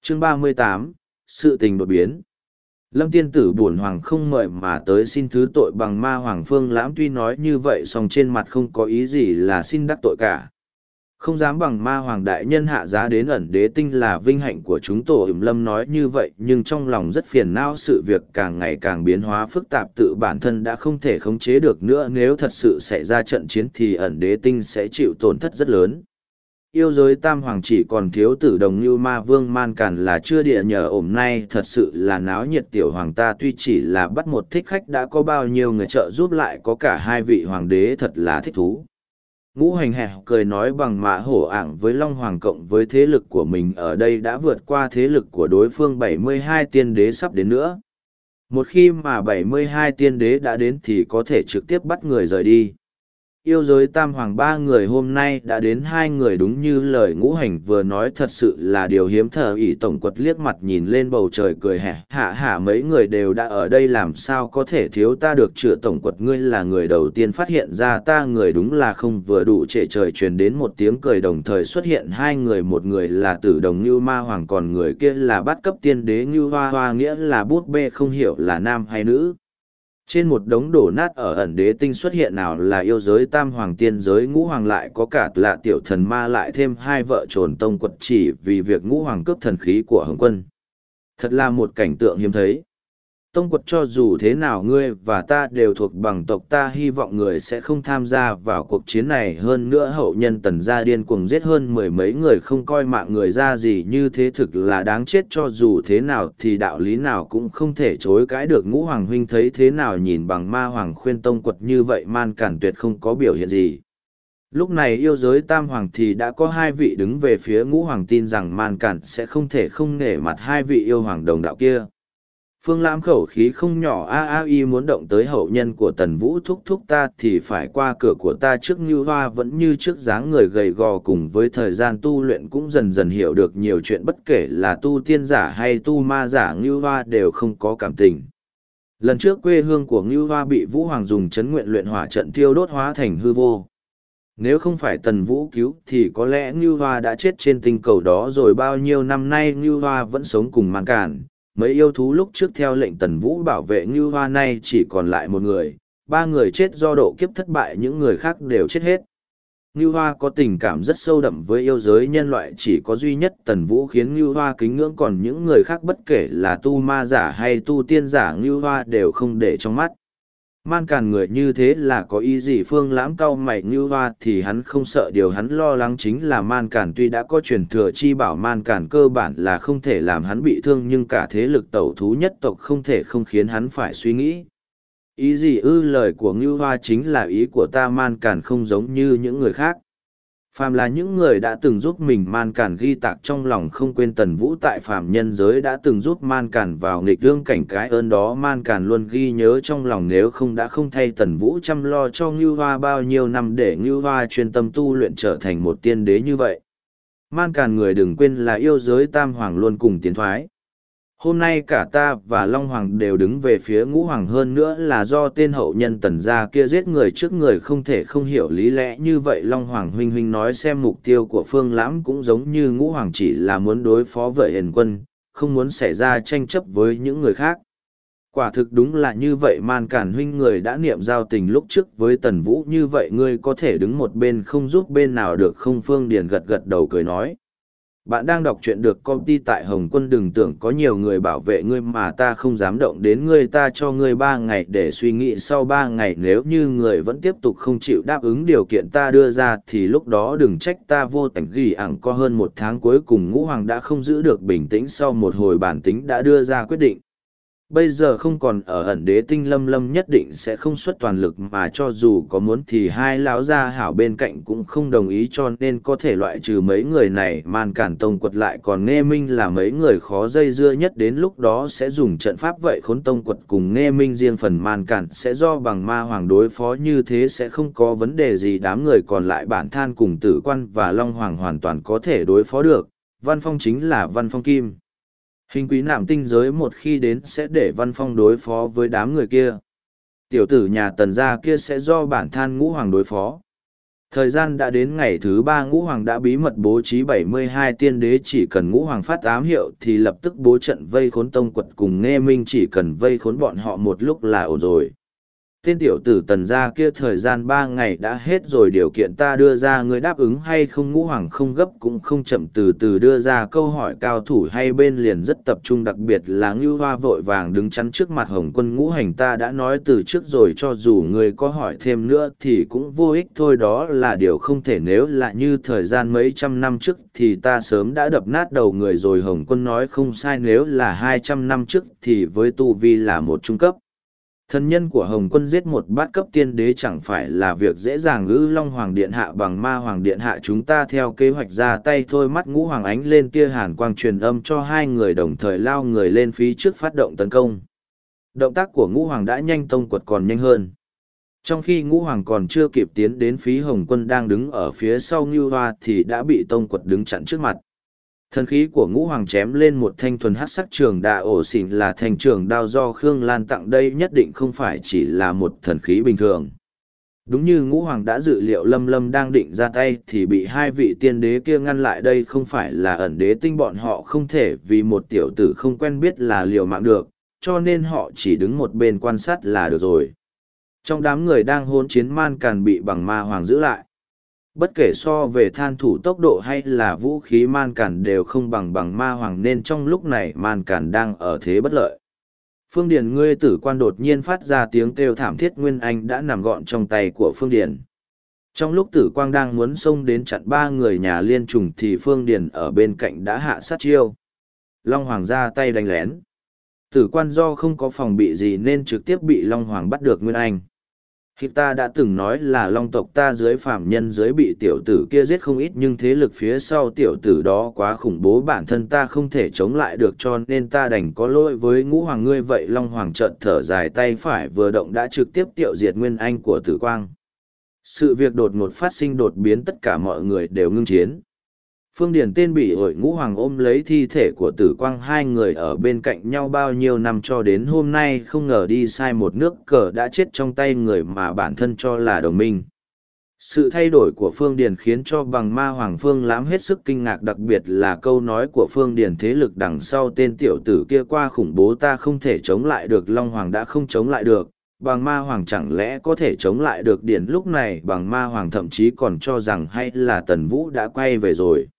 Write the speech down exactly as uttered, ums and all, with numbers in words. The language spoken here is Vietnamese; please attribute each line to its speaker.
Speaker 1: Chương ba mươi tám, sự tình đột biến. Lâm tiên tử bổn hoàng không mời mà tới xin thứ tội bằng ma hoàng. Phương Lãm tuy nói như vậy song trên mặt không có ý gì là xin đắc tội cả. Không dám bằng ma hoàng đại nhân hạ giá đến ẩn đế tinh là vinh hạnh của chúng tổ. Ỉm Lâm nói như vậy nhưng trong lòng rất phiền não, sự việc càng ngày càng biến hóa phức tạp, tự bản thân đã không thể khống chế được nữa. Nếu thật sự xảy ra trận chiến thì ẩn đế tinh sẽ chịu tổn thất rất lớn. Yêu giới tam hoàng chỉ còn thiếu tử đồng như ma vương Man Càn là chưa địa nhờ ổm nay thật sự là náo nhiệt. Tiểu hoàng ta tuy chỉ là bắt một thích khách đã có bao nhiêu người trợ giúp, lại có cả hai vị hoàng đế, thật là thích thú. Ngũ hành hẹ cười nói bằng mã hổ ảng với Long Hoàng cộng với thế lực của mình ở đây đã vượt qua thế lực của đối phương. Bảy mươi hai tiên đế sắp đến nữa. Một khi mà bảy mươi hai tiên đế đã đến thì có thể trực tiếp bắt người rời đi. Yêu giới tam hoàng ba người hôm nay đã đến hai người, đúng như lời ngũ hành vừa nói, thật sự là điều hiếm. Thờ ỷ tổng quật liếc mặt nhìn lên bầu trời cười hẻ hạ hạ, mấy người đều đã ở đây làm sao có thể thiếu ta được. Chữa tổng quật, ngươi là người đầu tiên phát hiện ra ta, người đúng là không vừa đủ. Trệ trời truyền đến một tiếng cười, đồng thời xuất hiện hai người, một người là tử đồng như ma hoàng, còn người kia là bát cấp tiên đế như hoa hoa, nghĩa là bút bê, không hiểu là nam hay nữ. Trên một đống đổ nát ở ẩn đế tinh xuất hiện nào là yêu giới tam hoàng, tiên giới ngũ hoàng, lại có cả lạ tiểu thần ma, lại thêm hai vợ trồn tông quật, chỉ vì việc ngũ hoàng cướp thần khí của Hồng Quân. Thật là một cảnh tượng hiếm thấy. Tông quật, cho dù thế nào ngươi và ta đều thuộc bằng tộc, ta hy vọng người sẽ không tham gia vào cuộc chiến này. Hơn nữa hậu nhân Tần gia điên cuồng giết hơn mười mấy người, không coi mạng người ra gì, như thế thực là đáng chết. Cho dù thế nào thì đạo lý nào cũng không thể chối cãi được. Ngũ hoàng huynh thấy thế nào? Nhìn bằng ma hoàng khuyên tông quật như vậy, Man Càn tuyệt không có biểu hiện gì. Lúc này yêu giới tam hoàng thì đã có hai vị đứng về phía ngũ hoàng, tin rằng Man Càn sẽ không thể không nể mặt hai vị yêu hoàng đồng đạo kia. Phương Lãm khẩu khí không nhỏ, a a y muốn động tới hậu nhân của Tần Vũ thúc thúc ta thì phải qua cửa của ta trước. Như Hoa vẫn như trước, dáng người gầy gò, cùng với thời gian tu luyện cũng dần dần hiểu được nhiều chuyện, bất kể là tu tiên giả hay tu ma giả, Như Hoa đều không có cảm tình. Lần trước quê hương của Như Hoa bị Vũ Hoàng dùng chấn nguyện luyện hỏa trận thiêu đốt hóa thành hư vô. Nếu không phải Tần Vũ cứu thì có lẽ Như Hoa đã chết trên tinh cầu đó rồi. Bao nhiêu năm nay Như Hoa vẫn sống cùng Man Càn. Mấy yêu thú lúc trước theo lệnh Tần Vũ bảo vệ Như Hoa nay chỉ còn lại một người, ba người chết do độ kiếp thất bại, những người khác đều chết hết. Như Hoa có tình cảm rất sâu đậm với yêu giới nhân loại, chỉ có duy nhất Tần Vũ khiến Như Hoa kính ngưỡng, còn những người khác bất kể là tu ma giả hay tu tiên giả, Như Hoa đều không để trong mắt. Man Càn người như thế là có ý gì? Phương Lãm cau mày, Như Hoa thì hắn không sợ, điều hắn lo lắng chính là Man Càn. Tuy đã có truyền thừa chi bảo, Man Càn cơ bản là không thể làm hắn bị thương, nhưng cả thế lực tẩu thú nhất tộc không thể không khiến hắn phải suy nghĩ. Ý gì ư? Lời của Như Hoa chính là ý của ta. Man Càn không giống như những người khác. Phàm là những người đã từng giúp mình, Man Càn ghi tạc trong lòng, không quên. Tần Vũ tại phàm nhân giới đã từng giúp Man Càn vào nghịch lương cảnh, cái ơn đó Man Càn luôn ghi nhớ trong lòng, nếu không đã không thay Tần Vũ chăm lo cho Ngưu Hoa bao nhiêu năm để Ngưu Hoa chuyên tâm tu luyện trở thành một tiên đế như vậy. Man Càn người đừng quên là yêu giới tam hoàng luôn cùng tiến thoái. Hôm nay cả ta và Long Hoàng đều đứng về phía ngũ hoàng, hơn nữa là do tên hậu nhân Tần gia kia giết người trước người, không thể không hiểu lý lẽ như vậy. Long Hoàng huynh huynh nói xem, mục tiêu của Phương Lãm cũng giống như ngũ hoàng, chỉ là muốn đối phó với Hiền Quân, không muốn xảy ra tranh chấp với những người khác. Quả thực đúng là như vậy. Man Càn huynh, người đã niệm giao tình lúc trước với Tần Vũ như vậy, ngươi có thể đứng một bên không giúp bên nào được không? Phương Điền gật gật đầu cười nói. Bạn đang đọc truyện được công ty tại Hồng Quân, đừng tưởng có nhiều người bảo vệ ngươi mà ta không dám động đến ngươi. Ta cho ngươi ba ngày để suy nghĩ, sau ba ngày nếu như người vẫn tiếp tục không chịu đáp ứng điều kiện ta đưa ra thì lúc đó đừng trách ta vô tình. Ghi ẳng có hơn một tháng, cuối cùng ngũ hoàng đã không giữ được bình tĩnh, sau một hồi bản tính đã đưa ra quyết định. Bây giờ không còn ở ẩn đế tinh, Lâm Lâm nhất định sẽ không xuất toàn lực, mà cho dù có muốn thì hai lão gia hảo bên cạnh cũng không đồng ý, cho nên có thể loại trừ mấy người này. Man Càn tông quật lại còn Nghê Minh là mấy người khó dây dưa nhất, đến lúc đó sẽ dùng trận pháp vậy khốn tông quật cùng Nghê Minh. Riêng phần Man Càn sẽ do bằng ma hoàng đối phó, như thế sẽ không có vấn đề gì. Đám người còn lại Bản Than cùng Tử Quan và Long Hoàng hoàn toàn có thể đối phó được. Văn Phong chính là Văn Phong Kim Hình quý nạm tinh giới, một khi đến sẽ để Văn Phong đối phó với đám người kia. Tiểu tử nhà Tần gia kia sẽ do Bản Than ngũ hoàng đối phó. Thời gian đã đến ngày thứ ba, ngũ hoàng đã bí mật bố trí bảy mươi hai tiên đế, chỉ cần ngũ hoàng phát ám hiệu thì lập tức bố trận vây khốn Tông Quật cùng Nghê Minh, chỉ cần vây khốn bọn họ một lúc là ổn rồi. Tên tiểu tử Tần gia kia thời gian ba ngày đã hết rồi, điều kiện ta đưa ra ngươi đáp ứng hay không? Ngũ hoàng không gấp cũng không chậm, từ từ đưa ra câu hỏi. Cao thủ hai bên liền rất tập trung, đặc biệt là Ngưu Hoa vội vàng đứng chắn trước mặt Hồng Quân. Ngũ hành ta đã nói từ trước rồi, cho dù ngươi có hỏi thêm nữa thì cũng vô ích thôi, đó là điều không thể. Nếu là như thời gian mấy trăm năm trước thì ta sớm đã đập nát đầu người rồi. Hồng Quân nói không sai, nếu là hai trăm năm trước thì với tu vi là một trung cấp thần nhân của Hồng Quân giết một bát cấp tiên đế chẳng phải là việc dễ dàng ư? Long Hoàng Điện Hạ bằng Ma Hoàng Điện Hạ, chúng ta theo kế hoạch ra tay thôi. Mắt ngũ hoàng ánh lên tia hàn quang, truyền âm cho hai người đồng thời lao người lên phía trước phát động tấn công. Động tác của ngũ hoàng đã nhanh, Tông Quật còn nhanh hơn. Trong khi ngũ hoàng còn chưa kịp tiến đến phía Hồng Quân đang đứng ở phía sau Ngưu Hoa thì đã bị Tông Quật đứng chặn trước mặt. Thần khí của ngũ hoàng chém lên một thanh thuần hắc sắc trường đà ổ xỉn, là thanh trường đao do Khương Lan tặng, đây nhất định không phải chỉ là một thần khí bình thường. Đúng như ngũ hoàng đã dự liệu, Lâm Lâm đang định ra tay thì bị hai vị tiên đế kia ngăn lại. Đây không phải là ẩn đế tinh, bọn họ không thể vì một tiểu tử không quen biết là liều mạng được, cho nên họ chỉ đứng một bên quan sát là được rồi. Trong đám người đang hỗn chiến, Man Càn bị bằng ma hoàng giữ lại. Bất kể so về than thủ tốc độ hay là vũ khí, Man Càn đều không bằng bằng ma hoàng, nên trong lúc này Man Càn đang ở thế bất lợi. Phương Điền ngươi tử quan đột nhiên phát ra tiếng kêu thảm thiết, Nguyên Anh đã nằm gọn trong tay của Phương Điền. Trong lúc tử quang đang muốn xông đến chặn ba người nhà liên trùng thì Phương Điền ở bên cạnh đã hạ sát chiêu. Long Hoàng ra tay đánh lén. Tử quan do không có phòng bị gì nên trực tiếp bị Long Hoàng bắt được Nguyên Anh. Khi ta đã từng nói là long tộc ta dưới phàm nhân dưới bị tiểu tử kia giết không ít, nhưng thế lực phía sau tiểu tử đó quá khủng bố, bản thân ta không thể chống lại được, cho nên ta đành có lỗi với ngũ hoàng ngươi. Vậy Long Hoàng chợt thở dài, tay phải vừa động đã trực tiếp tiêu diệt Nguyên Anh của Tử Quang. Sự việc đột ngột phát sinh, đột biến, tất cả mọi người đều ngưng chiến. Phương Điền tên bị ổi, ngũ hoàng ôm lấy thi thể của Tử Quang, hai người ở bên cạnh nhau bao nhiêu năm cho đến hôm nay không ngờ đi sai một nước cờ đã chết trong tay người mà bản thân cho là đồng minh. Sự thay đổi của Phương Điền khiến cho bằng ma hoàng Phương Lãm hết sức kinh ngạc, đặc biệt là câu nói của Phương Điền thế lực đằng sau tên tiểu tử kia qua khủng bố, ta không thể chống lại được. Long Hoàng đã không chống lại được, bằng ma hoàng chẳng lẽ có thể chống lại được? Điền lúc này bằng ma hoàng thậm chí còn cho rằng hay là Tần Vũ đã quay về rồi.